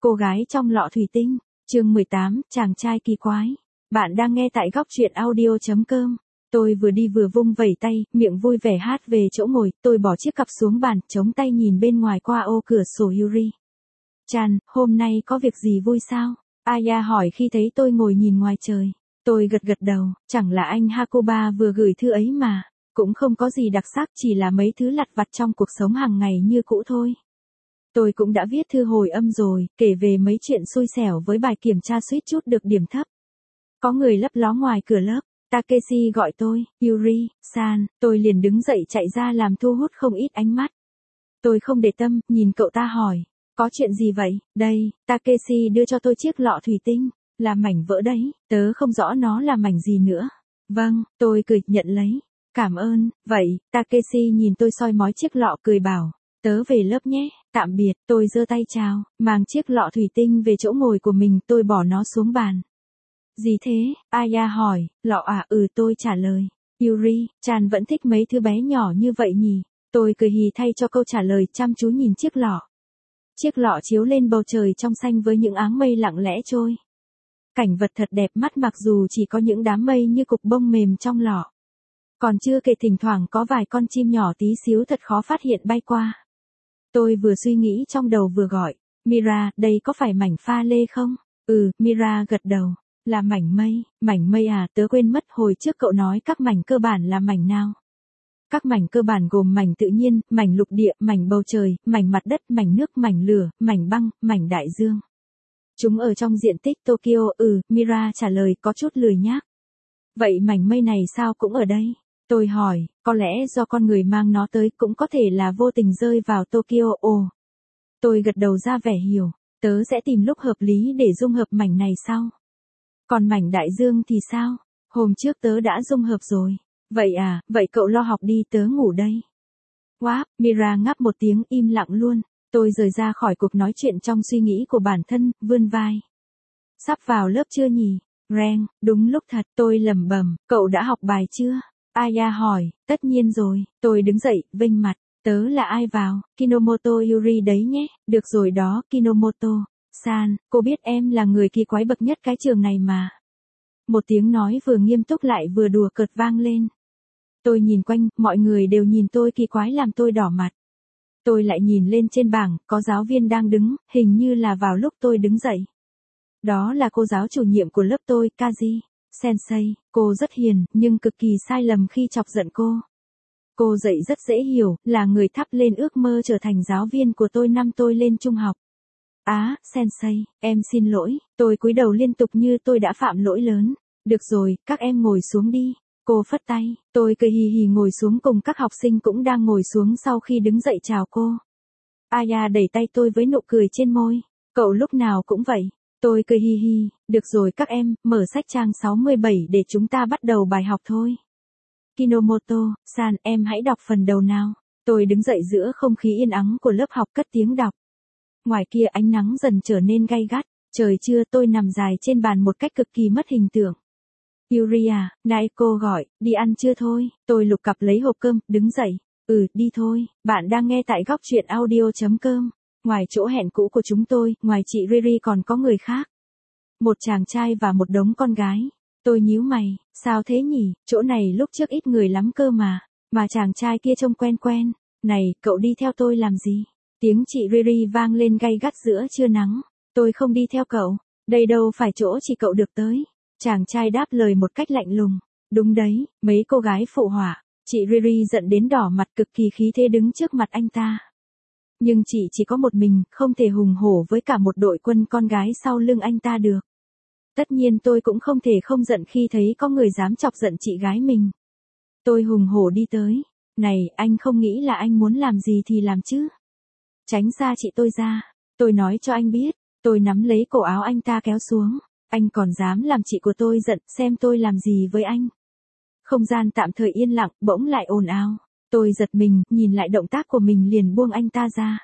Cô gái trong lọ thủy tinh, chương 18, chàng trai kỳ quái. Bạn đang nghe tại góc truyện audio.com. Tôi vừa đi vừa vung vẩy tay, miệng vui vẻ hát về chỗ ngồi, tôi bỏ chiếc cặp xuống bàn, chống tay nhìn bên ngoài qua ô cửa sổ Yuri. Chan, hôm nay có việc gì vui sao? Aya hỏi khi thấy tôi ngồi nhìn ngoài trời. Tôi gật đầu, chẳng là anh Hakuba vừa gửi thư ấy mà. Cũng không có gì đặc sắc, chỉ là mấy thứ lặt vặt trong cuộc sống hàng ngày như cũ thôi. Tôi cũng đã viết thư hồi âm rồi, kể về mấy chuyện xui xẻo với bài kiểm tra suýt chút được điểm thấp. Có người lấp ló ngoài cửa lớp, Takeshi gọi tôi, Yuri-san, tôi liền đứng dậy chạy ra làm thu hút không ít ánh mắt. Tôi không để tâm, nhìn cậu ta hỏi, có chuyện gì vậy? Đây, Takeshi đưa cho tôi chiếc lọ thủy tinh, là mảnh vỡ đấy, tớ không rõ nó là mảnh gì nữa. Vâng, tôi cười, nhận lấy. Cảm ơn, vậy, Takeshi nhìn tôi soi mói chiếc lọ cười bảo, tớ về lớp nhé, tạm biệt, tôi giơ tay chào, mang chiếc lọ thủy tinh về chỗ ngồi của mình, tôi bỏ nó xuống bàn. Gì thế? Aya hỏi, lọ à? Tôi trả lời. Yuri-chan vẫn thích mấy thứ bé nhỏ như vậy nhỉ? Tôi cười hì thay cho câu trả lời, chăm chú nhìn chiếc lọ. Chiếc lọ chiếu lên bầu trời trong xanh với những áng mây lặng lẽ trôi. Cảnh vật thật đẹp mắt mặc dù chỉ có những đám mây như cục bông mềm trong lọ. Còn chưa kể thỉnh thoảng có vài con chim nhỏ tí xíu thật khó phát hiện bay qua. Tôi vừa suy nghĩ trong đầu vừa gọi, Mira, đây có phải mảnh pha lê không? Mira gật đầu, là mảnh mây à, tớ quên mất hồi trước cậu nói các mảnh cơ bản là mảnh nào? Các mảnh cơ bản gồm mảnh tự nhiên, mảnh lục địa, mảnh bầu trời, mảnh mặt đất, mảnh nước, mảnh lửa, mảnh băng, mảnh đại dương. Chúng ở trong diện tích Tokyo, Mira trả lời có chút lười nhác. Vậy mảnh mây này sao cũng ở đây? Tôi hỏi, có lẽ do con người mang nó tới, cũng có thể là vô tình rơi vào Tokyo. Tôi gật đầu ra vẻ hiểu, tớ sẽ tìm lúc hợp lý để dung hợp mảnh này sau. Còn mảnh đại dương thì sao? Hôm trước tớ đã dung hợp rồi. Vậy à, vậy cậu lo học đi, tớ ngủ đây. Wow, Mira ngáp một tiếng im lặng luôn. Tôi rời ra khỏi cuộc nói chuyện trong suy nghĩ của bản thân, vươn vai. Sắp vào lớp chưa nhỉ? Reng, đúng lúc thật, tôi lẩm bẩm, cậu đã học bài chưa? Aya hỏi, tất nhiên rồi, tôi đứng dậy, vênh mặt, tớ là ai vào, Kinomoto Yuri đấy nhé, được rồi đó, Kinomoto-san, cô biết em là người kỳ quái bậc nhất cái trường này mà. Một tiếng nói vừa nghiêm túc lại vừa đùa cợt vang lên. Tôi nhìn quanh, mọi người đều nhìn tôi kỳ quái làm tôi đỏ mặt. Tôi lại nhìn lên trên bảng, có giáo viên đang đứng, hình như là vào lúc tôi đứng dậy. Đó là cô giáo chủ nhiệm của lớp tôi, Kaji. Sensei, cô rất hiền, nhưng cực kỳ sai lầm khi chọc giận cô. Cô dạy rất dễ hiểu, là người thắp lên ước mơ trở thành giáo viên của tôi năm tôi lên trung học. Sensei, em xin lỗi, tôi cúi đầu liên tục như tôi đã phạm lỗi lớn. Được rồi, các em ngồi xuống đi. Cô phất tay, tôi cười hì hì ngồi xuống cùng các học sinh cũng đang ngồi xuống sau khi đứng dậy chào cô. Aya đẩy tay tôi với nụ cười trên môi. Cậu lúc nào cũng vậy. Tôi cười hi hi, được rồi các em, mở sách trang 67 để chúng ta bắt đầu bài học thôi. Kinomoto-san, em hãy đọc phần đầu nào. Tôi đứng dậy giữa không khí yên ắng của lớp học cất tiếng đọc. Ngoài kia ánh nắng dần trở nên gay gắt, trời trưa tôi nằm dài trên bàn một cách cực kỳ mất hình tượng. Yuri à, Naeko gọi, đi ăn trưa thôi, tôi lục cặp lấy hộp cơm, đứng dậy. Đi thôi, bạn đang nghe tại góc truyện audio.com. Ngoài chỗ hẹn cũ của chúng tôi, ngoài chị Riri còn có người khác. Một chàng trai và một đống con gái. Tôi nhíu mày, sao thế nhỉ, chỗ này lúc trước ít người lắm cơ mà chàng trai kia trông quen quen. Này, cậu đi theo tôi làm gì? Tiếng chị Riri vang lên gay gắt giữa trưa nắng. Tôi không đi theo cậu, đây đâu phải chỗ chỉ cậu được tới. Chàng trai đáp lời một cách lạnh lùng. Đúng đấy, mấy cô gái phụ họa. Chị Riri giận đến đỏ mặt cực kỳ khí thế đứng trước mặt anh ta. Nhưng chị chỉ có một mình, không thể hùng hổ với cả một đội quân con gái sau lưng anh ta được. Tất nhiên tôi cũng không thể không giận khi thấy có người dám chọc giận chị gái mình. Tôi hùng hổ đi tới. Này, anh không nghĩ là anh muốn làm gì thì làm chứ. Tránh xa chị tôi ra. Tôi nói cho anh biết. Tôi nắm lấy cổ áo anh ta kéo xuống. Anh còn dám làm chị của tôi giận, xem tôi làm gì với anh. Không gian tạm thời yên lặng, bỗng lại ồn ào. Tôi giật mình, nhìn lại động tác của mình liền buông anh ta ra.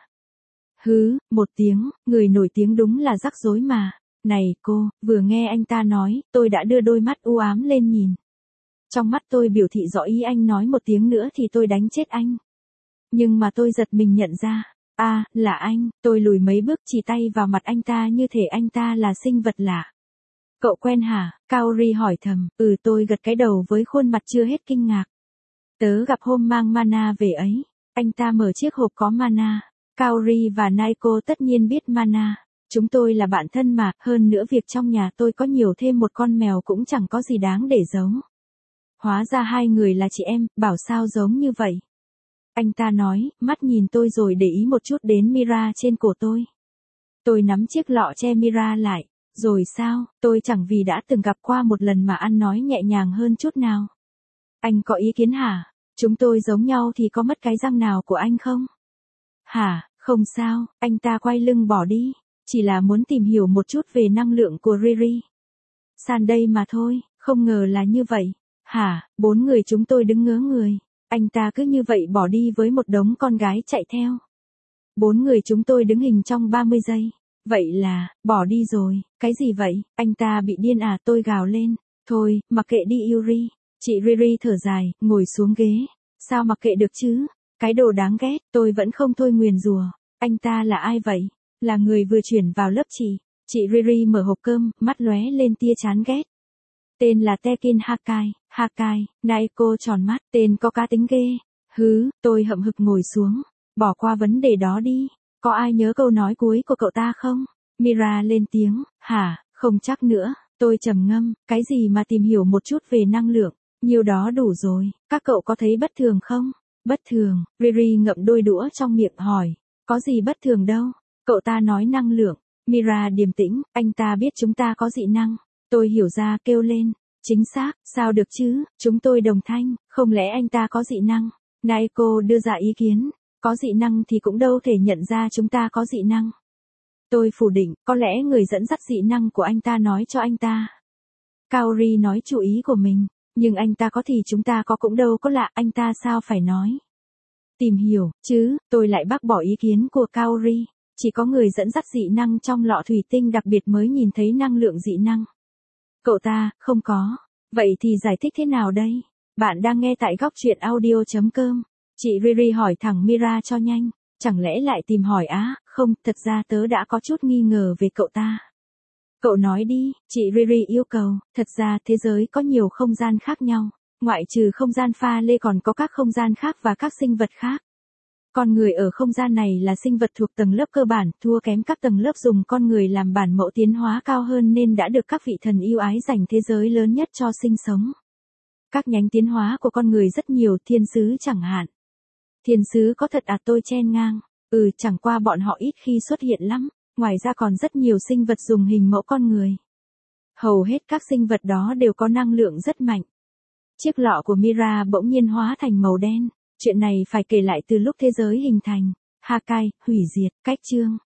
Một tiếng, người nổi tiếng đúng là rắc rối mà. Này cô, vừa nghe anh ta nói, tôi đã đưa đôi mắt u ám lên nhìn. Trong mắt tôi biểu thị rõ ý anh nói một tiếng nữa thì tôi đánh chết anh. Nhưng mà tôi giật mình nhận ra, Là anh, tôi lùi mấy bước chỉ tay vào mặt anh ta như thể anh ta là sinh vật lạ. Cậu quen hả? Kaori hỏi thầm, tôi gật cái đầu với khuôn mặt chưa hết kinh ngạc. Tớ gặp hôm mang mana về ấy. Anh ta mở chiếc hộp có mana. Kaori và Naiko tất nhiên biết mana. Chúng tôi là bạn thân mà, hơn nữa việc trong nhà tôi có nhiều thêm một con mèo cũng chẳng có gì đáng để giấu. Hóa ra hai người là chị em, bảo sao giống như vậy. Anh ta nói, mắt nhìn tôi rồi để ý một chút đến Mira trên cổ tôi. Tôi nắm chiếc lọ che Mira lại. Rồi sao, tôi chẳng vì đã từng gặp qua một lần mà ăn nói nhẹ nhàng hơn chút nào. Anh có ý kiến hả? Chúng tôi giống nhau thì có mất cái răng nào của anh không? Hả, không sao, anh ta quay lưng bỏ đi. Chỉ là muốn tìm hiểu một chút về năng lượng của Riri. San đây mà thôi, không ngờ là như vậy. Hả, 4 người chúng tôi đứng ngớ người. Anh ta cứ như vậy bỏ đi với một đống con gái chạy theo. 4 người chúng tôi đứng hình trong 30 giây. Vậy là, bỏ đi rồi, cái gì vậy, anh ta bị điên à, tôi gào lên. Thôi, mặc kệ đi Yuri. Chị Riri thở dài, ngồi xuống ghế. Sao mặc kệ được chứ? Cái đồ đáng ghét, tôi vẫn không thôi nguyền rủa. Anh ta là ai vậy? Là người vừa chuyển vào lớp chị. Chị Riri mở hộp cơm, mắt lóe lên tia chán ghét. Tên là Tekin Hakai, Naiko tròn mắt, tên có cá tính ghê. Tôi hậm hực ngồi xuống. Bỏ qua vấn đề đó đi. Có ai nhớ câu nói cuối của cậu ta không? Mira lên tiếng, hả, không chắc nữa. Tôi trầm ngâm, cái gì mà tìm hiểu một chút về năng lượng. Nhiều đó đủ rồi, các cậu có thấy bất thường không? Bất thường, Riri ngậm đôi đũa trong miệng hỏi. Có gì bất thường đâu? Cậu ta nói năng lượng. Mira điềm tĩnh, anh ta biết chúng ta có dị năng. Tôi hiểu ra kêu lên. Chính xác, sao được chứ, chúng tôi đồng thanh, không lẽ anh ta có dị năng? Naiko đưa ra ý kiến. Có dị năng thì cũng đâu thể nhận ra chúng ta có dị năng. Tôi phủ định, có lẽ người dẫn dắt dị năng của anh ta nói cho anh ta. Kaori nói chủ ý của mình, nhưng anh ta có thì chúng ta có cũng đâu có lạ, anh ta sao phải nói. Tìm hiểu, chứ, tôi lại bác bỏ ý kiến của Kaori. Chỉ có người dẫn dắt dị năng trong lọ thủy tinh đặc biệt mới nhìn thấy năng lượng dị năng. Cậu ta, không có. Vậy thì giải thích thế nào đây? Bạn đang nghe tại góc truyện audio.com. Chị Riri hỏi thẳng Mira cho nhanh. Chẳng lẽ lại tìm hỏi không, thật ra tớ đã có chút nghi ngờ về cậu ta. Cậu nói đi, chị Riri yêu cầu, thật ra thế giới có nhiều không gian khác nhau. Ngoại trừ không gian pha lê còn có các không gian khác và các sinh vật khác. Con người ở không gian này là sinh vật thuộc tầng lớp cơ bản, thua kém các tầng lớp dùng con người làm bản mẫu tiến hóa cao hơn nên đã được các vị thần yêu ái dành thế giới lớn nhất cho sinh sống. Các nhánh tiến hóa của con người rất nhiều, thiên sứ chẳng hạn. Thiên sứ có thật tôi chen ngang. Chẳng qua bọn họ ít khi xuất hiện lắm, ngoài ra còn rất nhiều sinh vật dùng hình mẫu con người. Hầu hết các sinh vật đó đều có năng lượng rất mạnh. Chiếc lọ của Mira bỗng nhiên hóa thành màu đen. Chuyện này phải kể lại từ lúc thế giới hình thành. Hakai, hủy diệt, cách chương.